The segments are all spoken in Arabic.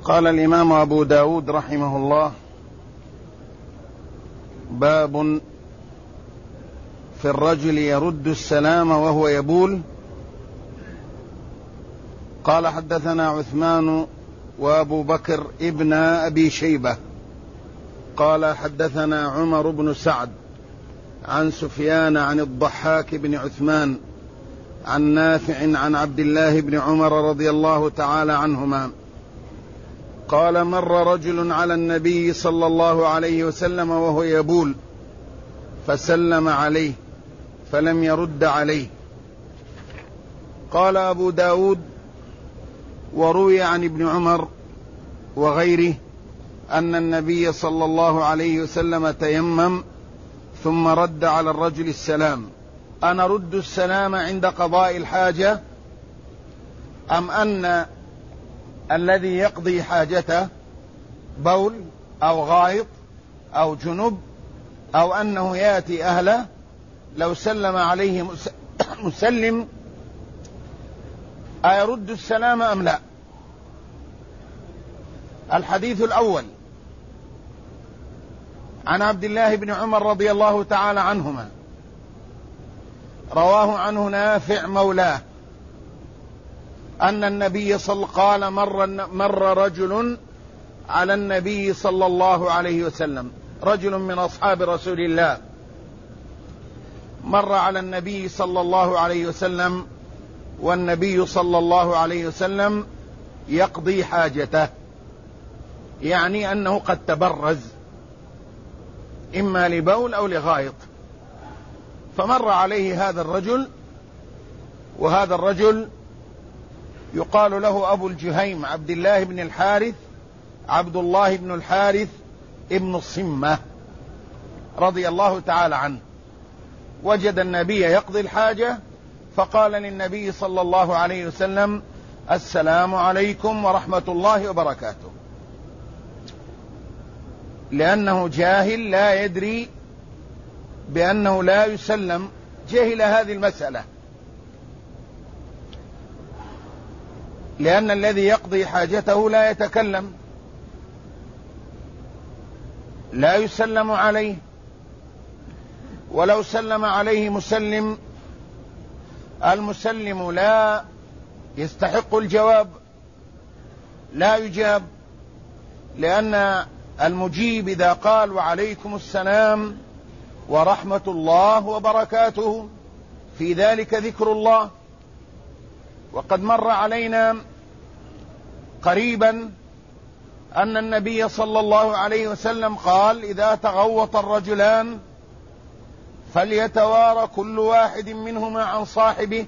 قال الإمام أبو داود رحمه الله: باب في الرجل يرد السلام وهو يبول. قال: حدثنا عثمان وأبو بكر ابن أبي شيبة قال: حدثنا عمر بن سعد عن سفيان عن الضحاك بن عثمان عن نافع عن عبد الله بن عمر رضي الله تعالى عنهما قال: مر رجل على النبي صلى الله عليه وسلم وهو يبول فسلم عليه فلم يرد عليه. قال أبو داود: وروي عن ابن عمر وغيره أن النبي صلى الله عليه وسلم تيمم ثم رد على الرجل السلام. أنا رد السلام عند قضاء الحاجة أم أن الذي يقضي حاجته بول أو غائط أو جنب أو أنه يأتي أهله لو سلم عليه مسلم أيرد السلام أم لا؟ الحديث الأول عن عبد الله بن عمر رضي الله تعالى عنهما، رواه عنه نافع مولاه أن النبي قال: مر رجل على النبي صلى الله عليه وسلم، رجل من أصحاب رسول الله مر على النبي صلى الله عليه وسلم والنبي صلى الله عليه وسلم يقضي حاجته، يعني أنه قد تبرز إما لبول أو لغائط، فمر عليه هذا الرجل، وهذا الرجل يقال له أبو الجهيم عبد الله بن الحارث عبد الله بن الحارث ابن الصمة رضي الله تعالى عنه. وجد النبي يقضي الحاجة فقال للنبي صلى الله عليه وسلم: السلام عليكم ورحمة الله وبركاته، لأنه جاهل لا يدري بأنه لا يسلم، جهل هذه المسألة، لأن الذي يقضي حاجته لا يتكلم، لا يسلم عليه، ولو سلم عليه مسلم المسلم لا يستحق الجواب، لا يجاب، لأن المجيب إذا قال: وعليكم السلام ورحمة الله وبركاته، في ذلك ذكر الله. وقد مر علينا قريبا أن النبي صلى الله عليه وسلم قال: إذا تغوط الرجلان فليتوارى كل واحد منهما عن صاحبه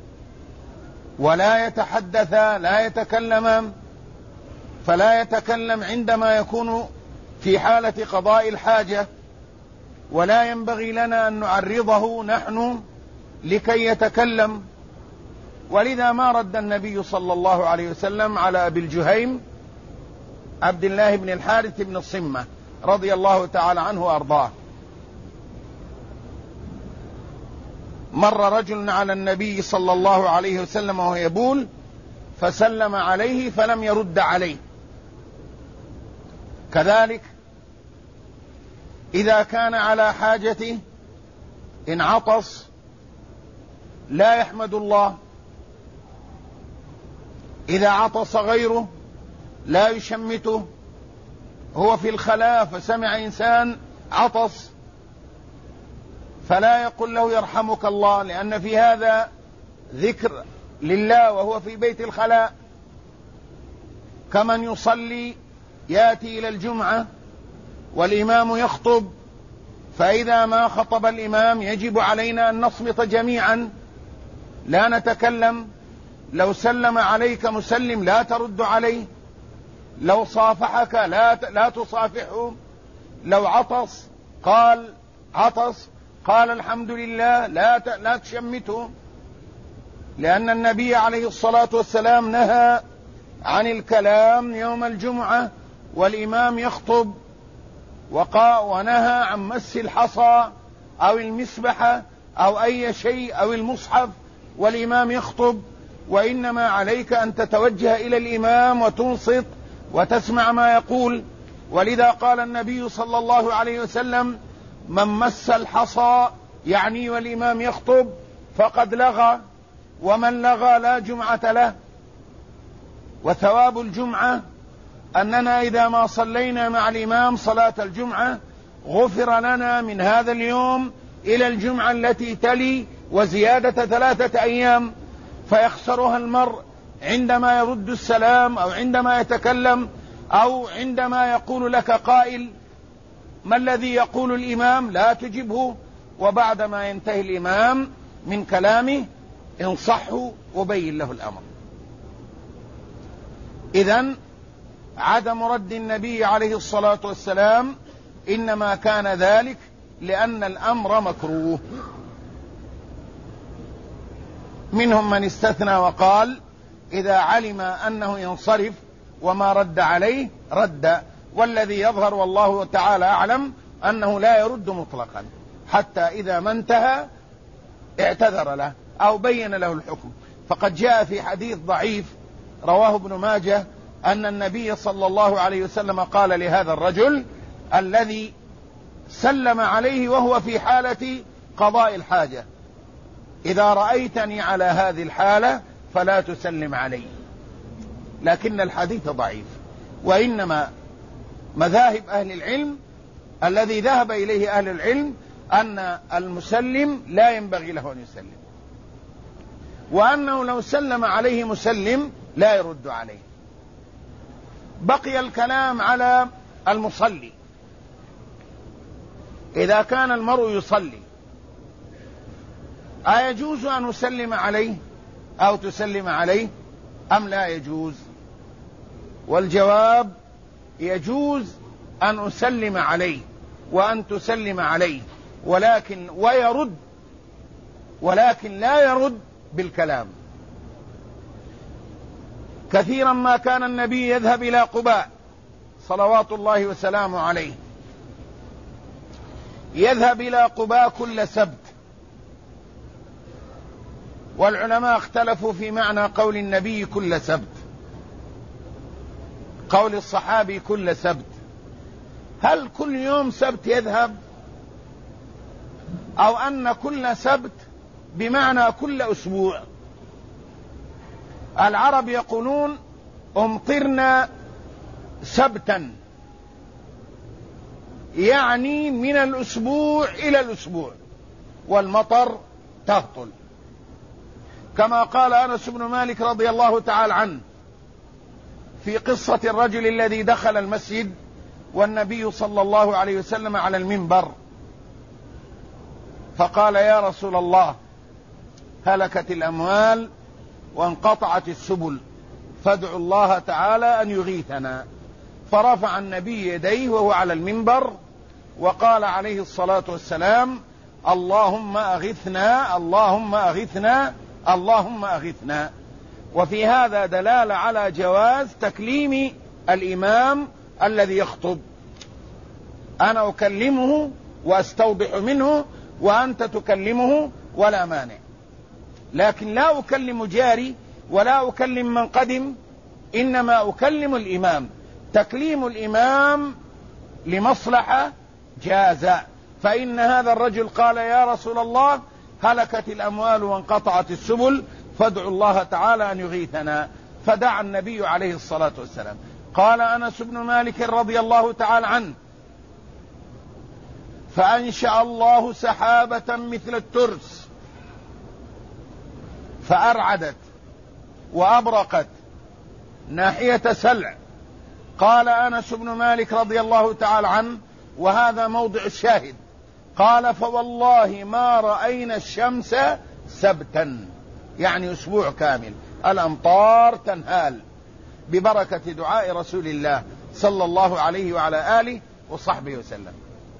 ولا يتحدثا، لا يتكلما، فلا يتكلم عندما يكون في حالة قضاء الحاجة، ولا ينبغي لنا أن نعرضه نحن لكي يتكلم. ولذا ما رد النبي صلى الله عليه وسلم على أبي الجهيم عبد الله بن الحارث بن الصمة رضي الله تعالى عنه وأرضاه. مر رجل على النبي صلى الله عليه وسلم وهو يبول فسلم عليه فلم يرد عليه. كذلك إذا كان على حاجته إن عطس لا يحمد الله، إذا عطس غيره لا يشمته، هو في الخلاء فسمع إنسان عطس فلا يقول له يرحمك الله، لأن في هذا ذكر لله وهو في بيت الخلاء. كمن يصلي يأتي إلى الجمعة والإمام يخطب، فإذا ما خطب الإمام يجب علينا أن نصمت جميعا لا نتكلم. لو سلم عليك مسلم لا ترد عليه، لو صافحك لا تصافحه، لو عطس قال الحمد لله لا تشمته، لأن النبي عليه الصلاة والسلام نهى عن الكلام يوم الجمعة والإمام يخطب، ونهى عن مس الحصى أو المسبحة أو أي شيء أو المصحف والإمام يخطب. وإنما عليك أن تتوجه إلى الإمام وتنصت وتسمع ما يقول. ولذا قال النبي صلى الله عليه وسلم: من مس الحصى يعني والإمام يخطب فقد لغى، ومن لغى لا جمعة له. وثواب الجمعة أننا إذا ما صلينا مع الإمام صلاة الجمعة غفر لنا من هذا اليوم إلى الجمعة التي تلي وزيادة 3 أيام، فيخسرها المرء عندما يرد السلام أو عندما يتكلم أو عندما يقول لك قائل: ما الذي يقول الإمام؟ لا تجبه، وبعدما ينتهي الإمام من كلامه انصحه وبين له الأمر. إذن عدم رد النبي عليه الصلاة والسلام إنما كان ذلك لأن الأمر مكروه. منهم من استثنى وقال: إذا علم أنه ينصرف وما رد عليه رد، والذي يظهر والله تعالى أعلم أنه لا يرد مطلقا حتى إذا ما انتهى اعتذر له أو بين له الحكم. فقد جاء في حديث ضعيف رواه ابن ماجه أن النبي صلى الله عليه وسلم قال لهذا الرجل الذي سلم عليه وهو في حالة قضاء الحاجة: إذا رأيتني على هذه الحالة فلا تسلم علي. لكن الحديث ضعيف، وإنما مذاهب أهل العلم الذي ذهب إليه أهل العلم أن المسلم لا ينبغي له أن يسلم، وأنه لو سلم عليه مسلم لا يرد عليه. بقي الكلام على المصلي. إذا كان المرء يصلي أيجوز أن أسلم عليه أو تسلم عليه أم لا يجوز؟ والجواب: يجوز أن أسلم عليه وأن تسلم عليه، ولكن لا يرد بالكلام. كثيرا ما كان النبي يذهب إلى قباء صلوات الله وسلامه عليه، يذهب إلى قباء كل سبت، والعلماء اختلفوا في معنى قول النبي كل سبت، قول الصحابي كل سبت، هل كل يوم سبت يذهب، أو أن كل سبت بمعنى كل أسبوع؟ العرب يقولون: امطرنا سبتا، يعني من الأسبوع إلى الأسبوع، والمطر تهطل، كما قال أنس بن مالك رضي الله تعالى عنه في قصة الرجل الذي دخل المسجد والنبي صلى الله عليه وسلم على المنبر، فقال: يا رسول الله، هلكت الأموال وانقطعت السبل، فادعوا الله تعالى أن يغيثنا. فرفع النبي يديه وهو على المنبر وقال عليه الصلاة والسلام: اللهم أغثنا، اللهم أغثنا، اللهم أغثنا. وفي هذا دلالة على جواز تكليم الإمام الذي يخطب، أنا أكلمه وأستوضح منه وأنت تكلمه ولا مانع، لكن لا أكلم جاري ولا أكلم من قدم، إنما أكلم الإمام. تكليم الإمام لمصلحة جاز، فإن هذا الرجل قال: يا رسول الله، هلكت الأموال وانقطعت السبل، فادعوا الله تعالى أن يغيثنا. فدعا النبي عليه الصلاة والسلام. قال أنس بن مالك رضي الله تعالى عنه: فأنشأ الله سحابة مثل الترس فأرعدت وأبرقت ناحية سلع. قال أنس بن مالك رضي الله تعالى عنه، وهذا موضع الشاهد، قال: فوالله ما رأينا الشمس سبتا، يعني أسبوع كامل الأمطار تنهال ببركة دعاء رسول الله صلى الله عليه وعلى آله وصحبه وسلم.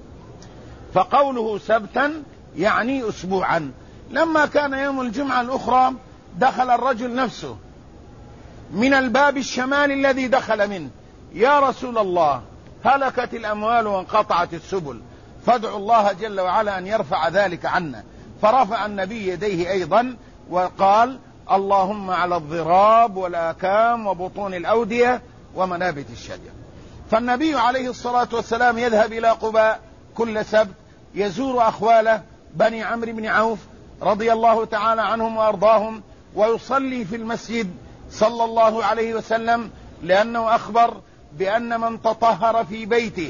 فقوله سبتا يعني أسبوعا. لما كان يوم الجمعة الأخرى دخل الرجل نفسه من الباب الشمالي الذي دخل منه: يا رسول الله، هلكت الأموال وانقطعت السبل، فادعوا الله جل وعلا أن يرفع ذلك عنا. فرفع النبي يديه أيضا وقال: اللهم على الضراب والآكام وبطون الأودية ومنابت الشجر. فالنبي عليه الصلاة والسلام يذهب إلى قباء كل سبت، يزور أخواله بني عمرو بن عوف رضي الله تعالى عنهم وأرضاهم، ويصلي في المسجد صلى الله عليه وسلم، لأنه أخبر بأن من تطهر في بيته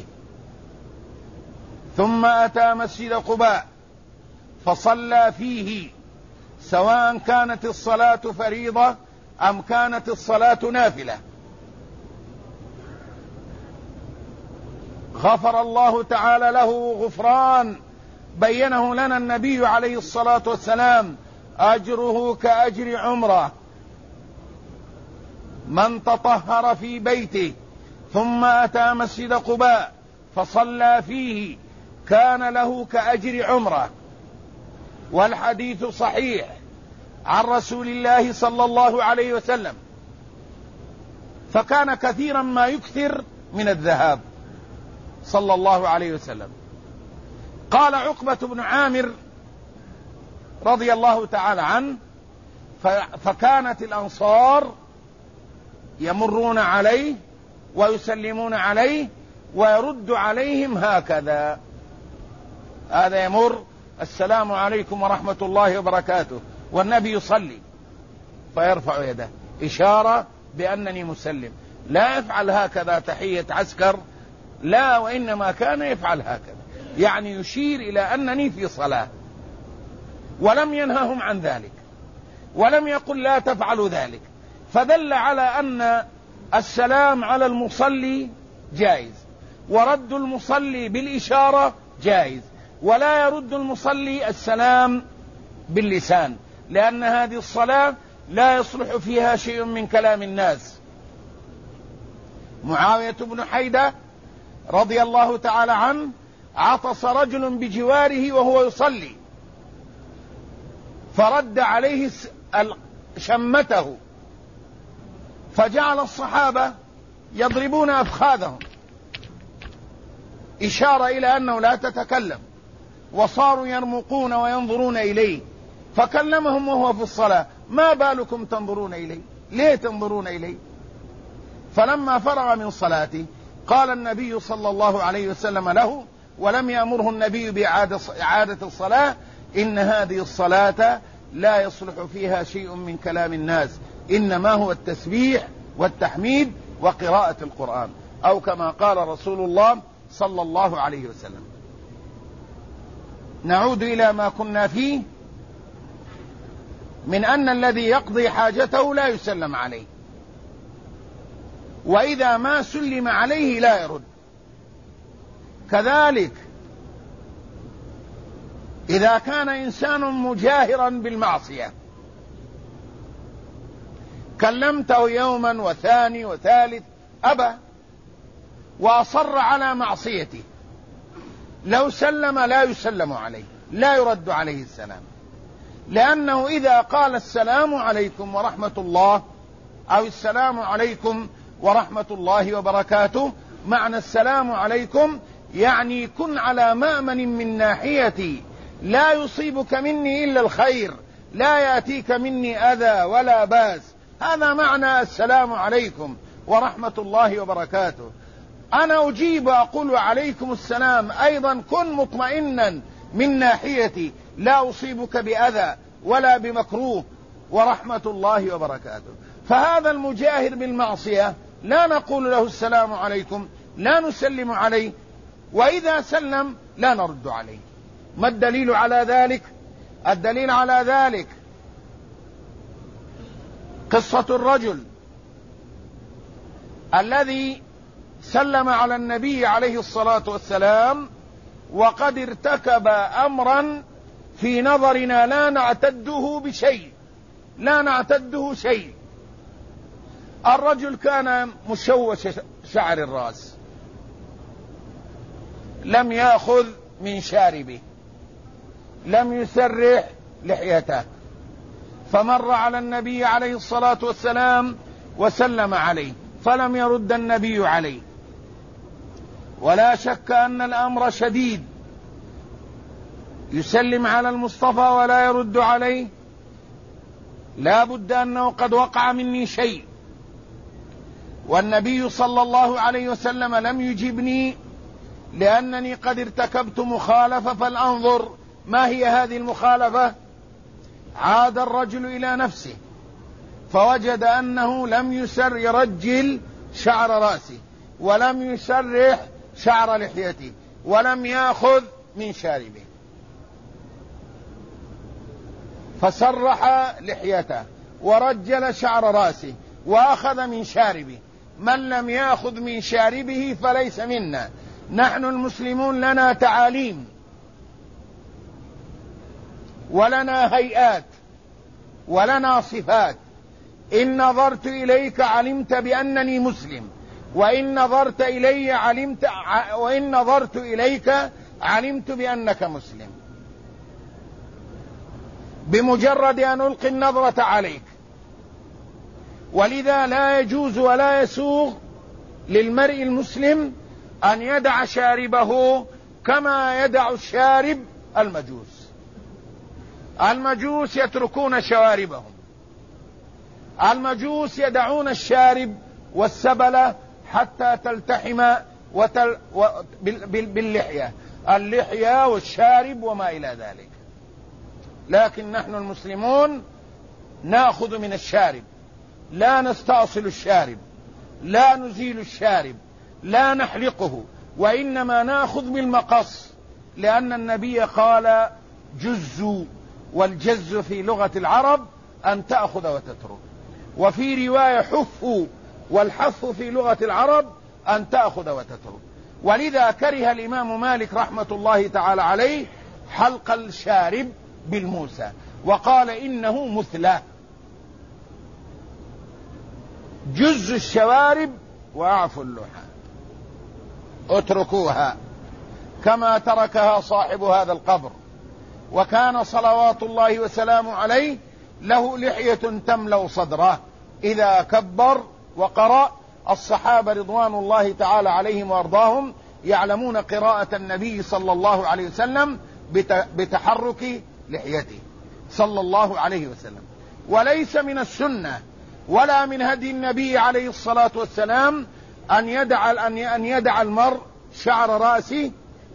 ثم أتى مسجد قباء فصلى فيه، سواء كانت الصلاة فريضة أم كانت الصلاة نافلة، غفر الله تعالى له غفران بينه لنا النبي عليه الصلاة والسلام: أجره كأجر عمره. من تطهر في بيته ثم أتى مسجد قباء فصلى فيه كان له كأجر عمره. والحديث صحيح عن رسول الله صلى الله عليه وسلم، فكان كثيرا ما يكثر من الذهاب صلى الله عليه وسلم. قال عقبة بن عامر رضي الله تعالى عنه: فكانت الأنصار يمرون عليه ويسلمون عليه ويرد عليهم هكذا، هذا يمر السلام عليكم ورحمة الله وبركاته، والنبي يصلي فيرفع يده إشارة بأنني مسلم، لا يفعل هكذا تحية عسكر، لا، وإنما كان يفعل هكذا، يعني يشير إلى أنني في صلاة، ولم ينههم عن ذلك ولم يقل لا تفعلوا ذلك، فدل على أن السلام على المصلي جائز، ورد المصلي بالإشارة جائز، ولا يرد المصلي السلام باللسان، لأن هذه الصلاة لا يصلح فيها شيء من كلام الناس. معاوية بن حيدة رضي الله تعالى عنه عطس رجل بجواره وهو يصلي، فرد عليه شمته، فجعل الصحابة يضربون أفخاذهم إشارة إلى أنه لا تتكلم، وصاروا يرمقون وينظرون إليه، فكلمهم وهو في الصلاة: ما بالكم تنظرون إليه؟ ليه تنظرون إليه؟ فلما فرغ من صلاته قال النبي صلى الله عليه وسلم له، ولم يأمره النبي بإعادة الصلاة: إن هذه الصلاة لا يصلح فيها شيء من كلام الناس، إنما هو التسبيح والتحميد وقراءة القرآن، أو كما قال رسول الله صلى الله عليه وسلم. نعود إلى ما كنا فيه من أن الذي يقضي حاجته لا يسلم عليه، وإذا ما سلم عليه لا يرد. كذلك إذا كان إنسان مجاهرا بالمعصية، كلمته يوما وثاني وثالث أبى وأصر على معصيته، لو سلم لا يسلم عليه، لا يرد عليه السلام، لأنه إذا قال السلام عليكم ورحمة الله أو السلام عليكم ورحمة الله وبركاته، معنى السلام عليكم يعني كن على مأمن من ناحيتي، لا يصيبك مني إلا الخير، لا يأتيك مني أذى ولا باس، هذا معنى السلام عليكم ورحمة الله وبركاته. أنا أجيب أقول عليكم السلام، أيضا كن مطمئنا من ناحيتي، لا أصيبك بأذى ولا بمكروه ورحمة الله وبركاته. فهذا المجاهر بالمعصية لا نقول له السلام عليكم، لا نسلم عليه، وإذا سلم لا نرد عليه. ما الدليل على ذلك؟ الدليل على ذلك قصة الرجل الذي سلم على النبي عليه الصلاة والسلام وقد ارتكب أمرا في نظرنا لا نعتده بشيء، لا نعتده شيء. الرجل كان مشوش شعر الرأس، لم يأخذ من شاربه، لم يسرح لحيته، فمر على النبي عليه الصلاة والسلام وسلم عليه، فلم يرد النبي عليه. ولا شك أن الأمر شديد، يسلم على المصطفى ولا يرد عليه، لا بد أنه قد وقع مني شيء. والنبي صلى الله عليه وسلم لم يجبني لأنني قد ارتكبت مخالفة، فلأنظر ما هي هذه المخالفة. عاد الرجل إلى نفسه فوجد أنه لم يرجل شعر رأسه، ولم يسرح شعر لحيته، ولم يأخذ من شاربه، فسرح لحيته ورجل شعر رأسه وأخذ من شاربه. من لم يأخذ من شاربه فليس منا. نحن المسلمون لنا تعاليم ولنا هيئات ولنا صفات. إن نظرت إليك علمت بأنني مسلم، وإن نظرت إليك علمت بأنك مسلم بمجرد أن ألقي النظرة عليك. ولذا لا يجوز ولا يسوغ للمرء المسلم أن يدع شاربه كما يدع الشارب المجوس. المجوس يتركون شواربهم، المجوس يدعون الشارب والسبلة حتى تلتحم اللحية والشارب وما إلى ذلك. لكن نحن المسلمون نأخذ من الشارب، لا نستأصل الشارب، لا نزيل الشارب، لا نحلقه، وإنما نأخذ بالمقص، لأن النبي قال جزوا، والجز في لغة العرب أن تأخذ وتترك. وفي رواية حفوا، والحف في لغة العرب أن تأخذ وتترك. ولذا كره الإمام مالك رحمة الله تعالى عليه حلق الشارب بالموسى، وقال إنه مثلى. جز الشوارب وأعفوا اللحى، اتركوها كما تركها صاحب هذا القبر. وكان صلوات الله وسلامه عليه له لحية تملأ صدره إذا كبر وقرأ. الصحابة رضوان الله تعالى عليهم وارضاهم يعلمون قراءة النبي صلى الله عليه وسلم بتحرك لحيته صلى الله عليه وسلم. وليس من السنة ولا من هدي النبي عليه الصلاة والسلام أن يدع المرء شعر رأسه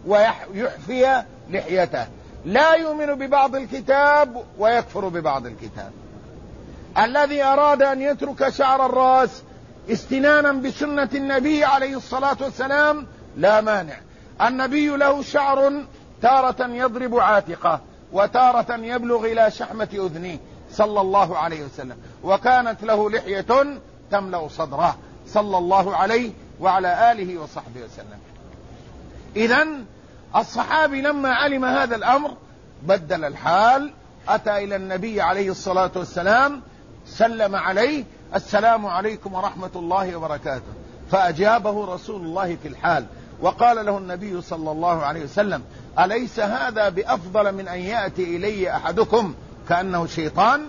ويحفي لحيته. لا يؤمن ببعض الكتاب ويكفر ببعض الكتاب. الذي أراد أن يترك شعر الرأس استنانا بسنة النبي عليه الصلاة والسلام لا مانع. النبي له شعر تارة يضرب عاتقه وتارة يبلغ إلى شحمة أذنيه صلى الله عليه وسلم، وكانت له لحية تملأ صدره صلى الله عليه وعلى آله وصحبه وسلم. إذن الصحابي لما علم هذا الأمر بدل الحال، أتى إلى النبي عليه الصلاة والسلام سلم عليه: السلام عليكم ورحمة الله وبركاته. فأجابه رسول الله في الحال، وقال له النبي صلى الله عليه وسلم: أليس هذا بأفضل من أن يأتي إلي أحدكم كأنه شيطان؟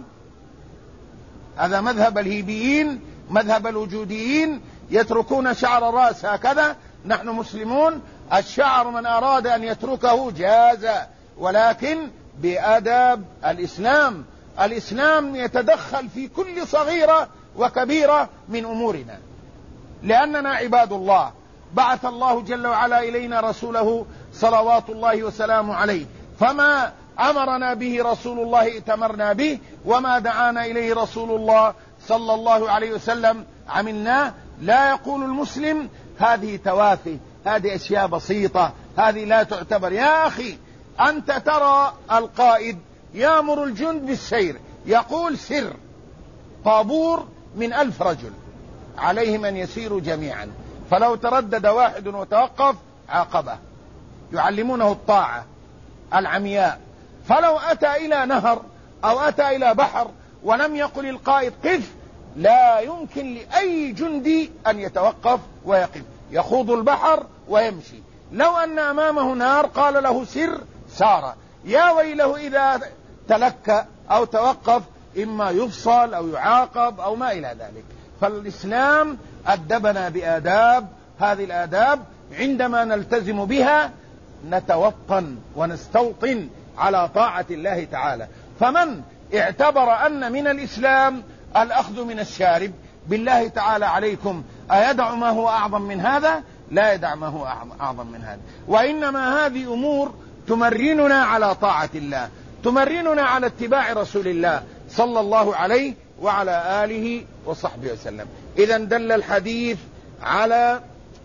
هذا مذهب الهيبيين، مذهب الوجوديين، يتركون شعر الرأس هكذا. نحن مسلمون الشعر من أراد أن يتركه جاز، ولكن بآداب الإسلام. الإسلام يتدخل في كل صغيرة وكبيرة من أمورنا، لأننا عباد الله. بعث الله جل وعلا إلينا رسوله صلوات الله وسلامه عليه، فما أمرنا به رسول الله ائتمرنا به، وما دعانا إليه رسول الله صلى الله عليه وسلم عملناه. لا يقول المسلم هذه توافه، هذه أشياء بسيطة، هذه لا تعتبر. يا أخي، أنت ترى القائد يأمر الجند بالسير، يقول سر، طابور من 1000 رجل عليهم أن يسيروا جميعا، فلو تردد واحد وتوقف عاقبه. يعلمونه الطاعة العمياء. فلو أتى إلى نهر أو أتى إلى بحر ولم يقل القائد قف، لا يمكن لأي جندي أن يتوقف ويقف، يخوض البحر ويمشي. لو أن أمامه نار قال له سر سار. يا ويله إذا تلك أو توقف، إما يفصل أو يعاقب أو ما إلى ذلك. فالإسلام أدبنا بآداب، هذه الآداب عندما نلتزم بها نتوطن ونستوطن على طاعة الله تعالى. فمن اعتبر أن من الإسلام الأخذ من الشارب، بالله تعالى عليكم أيدع ما هو أعظم من هذا؟ لا يدع ما هو أعظم من هذا. وإنما هذه أمور تمرننا على طاعة الله، تمرننا على اتباع رسول الله صلى الله عليه وعلى آله وصحبه وسلم. إذن دل الحديث على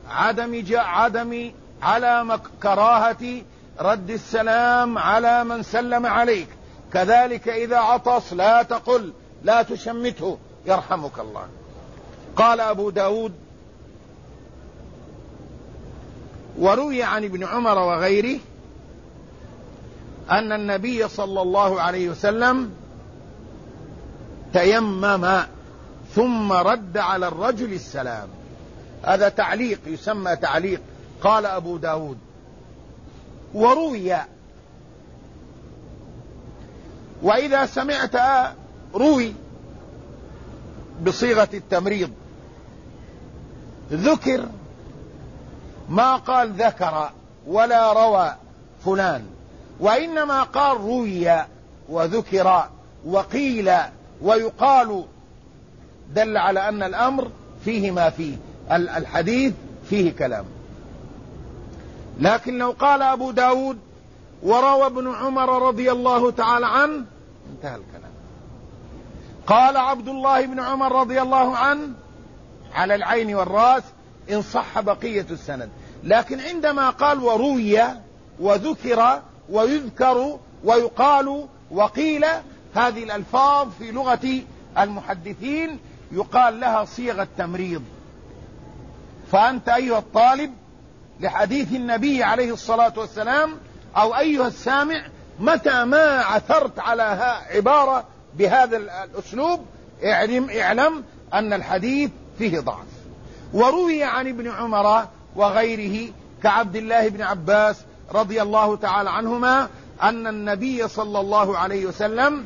على كراهة رد السلام على من سلم عليك. كذلك إذا عطس لا تقل، لا تشمته يرحمك الله. قال أبو داود: وروي عن ابن عمر وغيره أن النبي صلى الله عليه وسلم تيمم ثم رد على الرجل السلام. هذا تعليق، يسمى تعليق. قال أبو داود: وروي. وإذا سمعت روي بصيغة التمريض ذكر، ما قال ذكر ولا روى فلان، وإنما قال روي وذكر وقيل ويقال، دل على أن الأمر فيه ما فيه، الحديث فيه كلام. لكن لو قال أبو داود وروى ابن عمر رضي الله تعالى عنه، انتهى الكلام. قال عبد الله بن عمر رضي الله عنه، على العين والرأس إن صح بقية السند. لكن عندما قال وروي وذكر ويذكر ويقال وقيل، هذه الألفاظ في لغة المحدثين يقال لها صيغة تمريض. فأنت أيها الطالب لحديث النبي عليه الصلاة والسلام، أو أيها السامع، متى ما عثرت على عبارة بهذا الأسلوب اعلم أن الحديث فيه ضعف. وروي عن ابن عمر وغيره كعبد الله بن عباس رضي الله تعالى عنهما أن النبي صلى الله عليه وسلم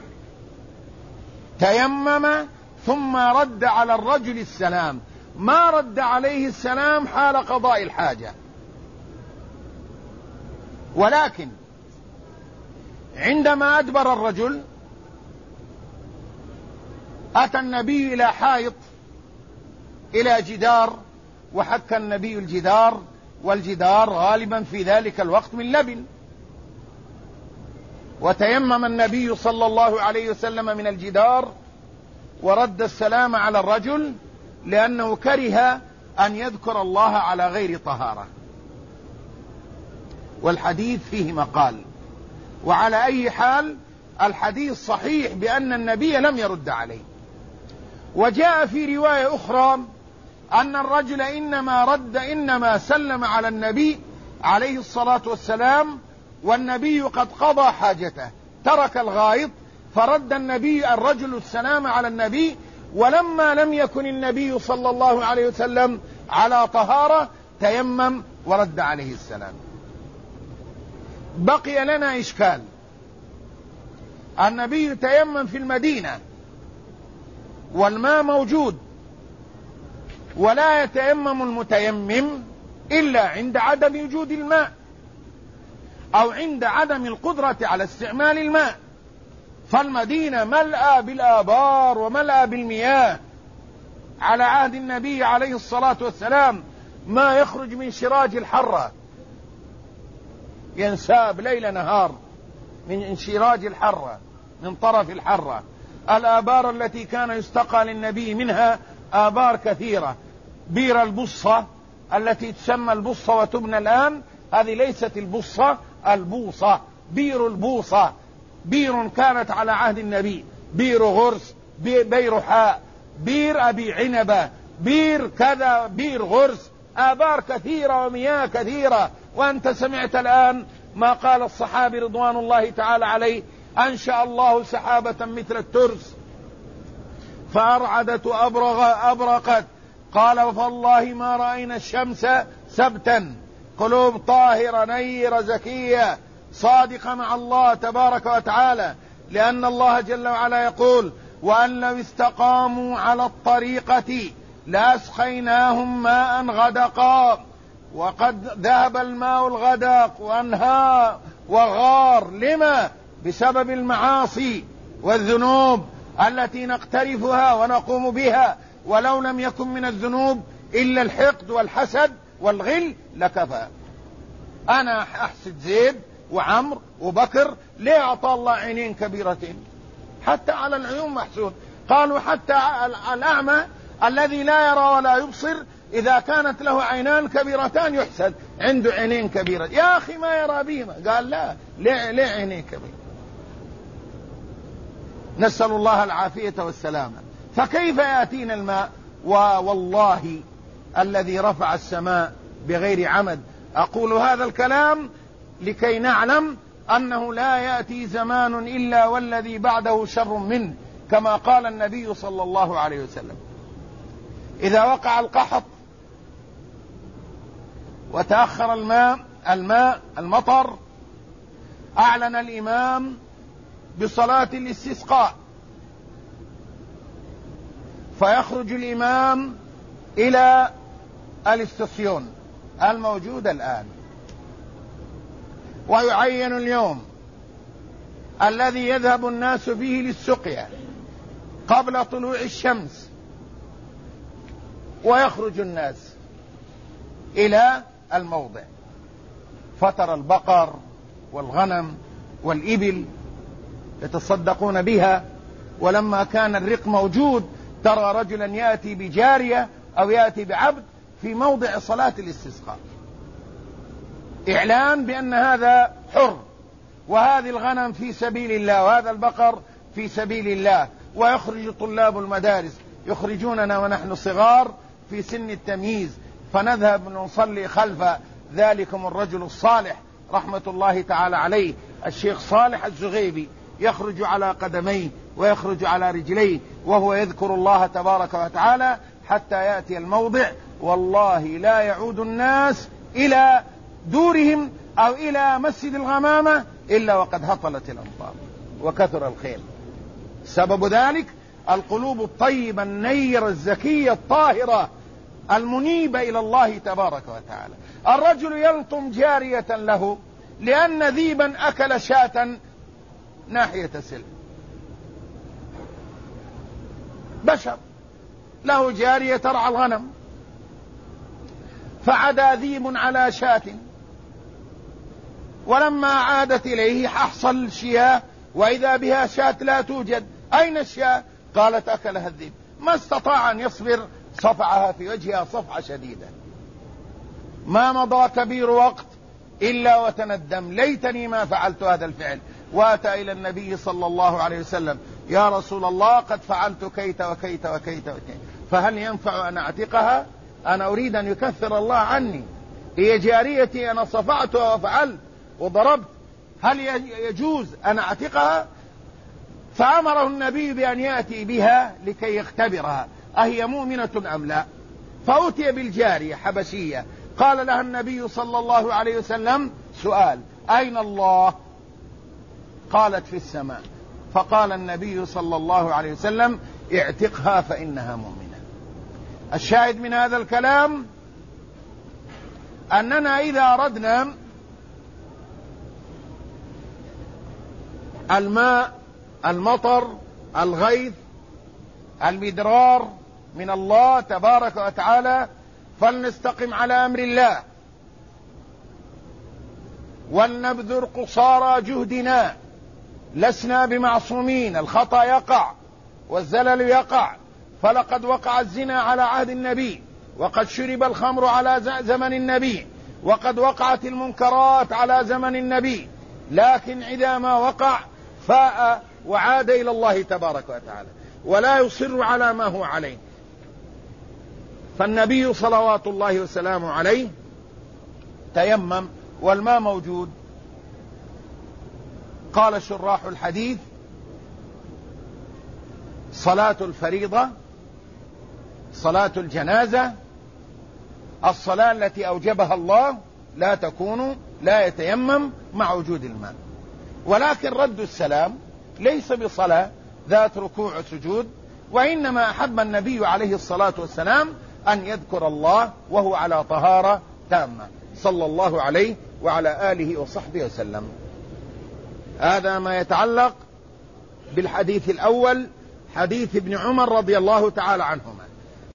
تيمم ثم رد على الرجل السلام، ما رد عليه السلام حال قضاء الحاجة. ولكن عندما أدبر الرجل أتى النبي إلى حائط، إلى جدار، وحك النبي الجدار، والجدار غالبا في ذلك الوقت من لبن، وتيمم النبي صلى الله عليه وسلم من الجدار ورد السلام على الرجل، لأنه كره أن يذكر الله على غير طهارة. والحديث فيه مقال. وعلى أي حال الحديث صحيح بأن النبي لم يرد عليه. وجاء في رواية أخرى أن الرجل إنما سلم على النبي عليه الصلاة والسلام والنبي قد قضى حاجته، ترك الغائط، فرد الرجل السلام على النبي، ولما لم يكن النبي صلى الله عليه وسلم على طهارة تيمم ورد عليه السلام. بقي لنا إشكال. النبي تيمم في المدينة والماء موجود، ولا يتيمم المتيمم إلا عند عدم وجود الماء أو عند عدم القدرة على استعمال الماء. فالمدينة ملأى بالآبار وملأى بالمياه. على عهد النبي عليه الصلاة والسلام ما يخرج من شراج الحرة، ينساب ليل نهار من شراج الحرة، من طرف الحرة. الآبار التي كان يستقى للنبي منها آبار كثيرة. بير البصة التي تسمى البصة وتبنى الآن، هذه ليست البصة، البوصة، بير البوصة، بير كانت على عهد النبي، بير غرس، بير حاء، بير أبي عنبة، بير كذا، بير غرس، آبار كثيرة ومياه كثيرة. وأنت سمعت الآن ما قال الصحابي رضوان الله تعالى عليه: أنشأ الله سحابة مثل الترس فأرعدت أبرقت، قال فالله ما رأينا الشمس سبتا، قلوب طاهرة نيرة زكية صادقة مع الله تبارك وتعالى، لأن الله جل وعلا يقول: وأن لو استقاموا على الطريقة لأسقيناهم ماء غدقا. وقد ذهب الماء الغدق وانهار وغار. لما؟ بسبب المعاصي والذنوب التي نقترفها ونقوم بها. ولو لم يكن من الذنوب إلا الحقد والحسد والغل لكفى. أنا أحسد زيد وعمر وبكر، ليه أعطى الله عينين كبيرتين؟ حتى على العيون محسود. قالوا حتى الأعمى الذي لا يرى ولا يبصر إذا كانت له عينان كبيرتان يحسد، عنده عينين كبيرة. يا أخي ما يرى بهما، قال لا، ليه عينين كبيرة؟ نسأل الله العافية والسلامة. فكيف يأتينا الماء؟ والله الذي رفع السماء بغير عمد. أقول هذا الكلام لكي نعلم أنه لا يأتي زمان إلا والذي بعده شر منه، كما قال النبي صلى الله عليه وسلم: إذا وقع القحط وتأخر المطر، أعلن الإمام بصلاة الاستسقاء، فيخرج الإمام إلى الاستسيون الموجود الآن، ويعين اليوم الذي يذهب الناس فيه للسقيا قبل طلوع الشمس، ويخرج الناس إلى الموضع، فترى البقر والغنم والإبل يتصدقون بها. ولما كان الرق موجود ترى رجلا يأتي بجارية أو يأتي بعبد في موضع صلاة الاستسقاء، إعلان بأن هذا حر، وهذه الغنم في سبيل الله، وهذا البقر في سبيل الله. ويخرج طلاب المدارس يخرجوننا ونحن صغار في سن التمييز، فنذهب نصلي خلف ذلكم الرجل الصالح رحمة الله تعالى عليه، الشيخ صالح الزغيبي، يخرج على قدميه ويخرج على رجليه وهو يذكر الله تبارك وتعالى حتى يأتي الموضع. والله لا يعود الناس إلى دورهم أو إلى مسجد الغمامة إلا وقد هطلت الأمطار وكثر الخيل. سبب ذلك القلوب الطيبة النيرة الزكية الطاهرة المنيبة إلى الله تبارك وتعالى. الرجل يلطم جارية له لأن ذيبا أكل شاة ناحية سلم، بشر له جارية ترعى الغنم، فعدا ذيب على شاة، ولما عادت إليه أحصل شياه وإذا بها شاة لا توجد. أين الشاة؟ قالت أكلها الذيب. ما استطاع أن يصبر، صفعها في وجهها صفعة شديدة. ما مضى كبير وقت إلا وتندم: ليتني ما فعلت هذا الفعل. وأتى إلى النبي صلى الله عليه وسلم: يا رسول الله، قد فعلت كيت وكيت وكيت وكيت، فهل ينفع أن أعتقها؟ أنا أريد أن يكفر الله عني، هي جاريتي، أنا صفعتها وفعلت وضربت، هل يجوز أن أعتقها؟ فأمره النبي بأن يأتي بها لكي يختبرها أهي مؤمنة أم لا. فأتي بالجارية حبشية، قال لها النبي صلى الله عليه وسلم: سؤال، أين الله؟ قالت: في السماء. فقال النبي صلى الله عليه وسلم: اعتقها فإنها مؤمنة. الشاهد من هذا الكلام أننا إذا أردنا الماء، المطر، الغيث، المدرار من الله تبارك وتعالى، فلنستقم على أمر الله، ولنبذر قصارى جهدنا، لسنا بمعصومين، الخطأ يقع والزلل يقع. فلقد وقع الزنا على عهد النبي، وقد شرب الخمر على زمن النبي، وقد وقعت المنكرات على زمن النبي، لكن إذا ما وقع فاء وعاد إلى الله تبارك وتعالى ولا يصر على ما هو عليه. فالنبي صلوات الله وسلامه عليه تيمم والماء موجود. قال شراح الحديث: صلاة الفريضة، صلاة الجنازة، الصلاة التي أوجبها الله لا يتيمم مع وجود الماء. ولكن رد السلام ليس بصلاة ذات ركوع وسجود، وإنما أحب النبي عليه الصلاة والسلام أن يذكر الله وهو على طهارة تامة صلى الله عليه وعلى آله وصحبه وسلم. هذا ما يتعلق بالحديث الأول، حديث ابن عمر رضي الله تعالى عنهما.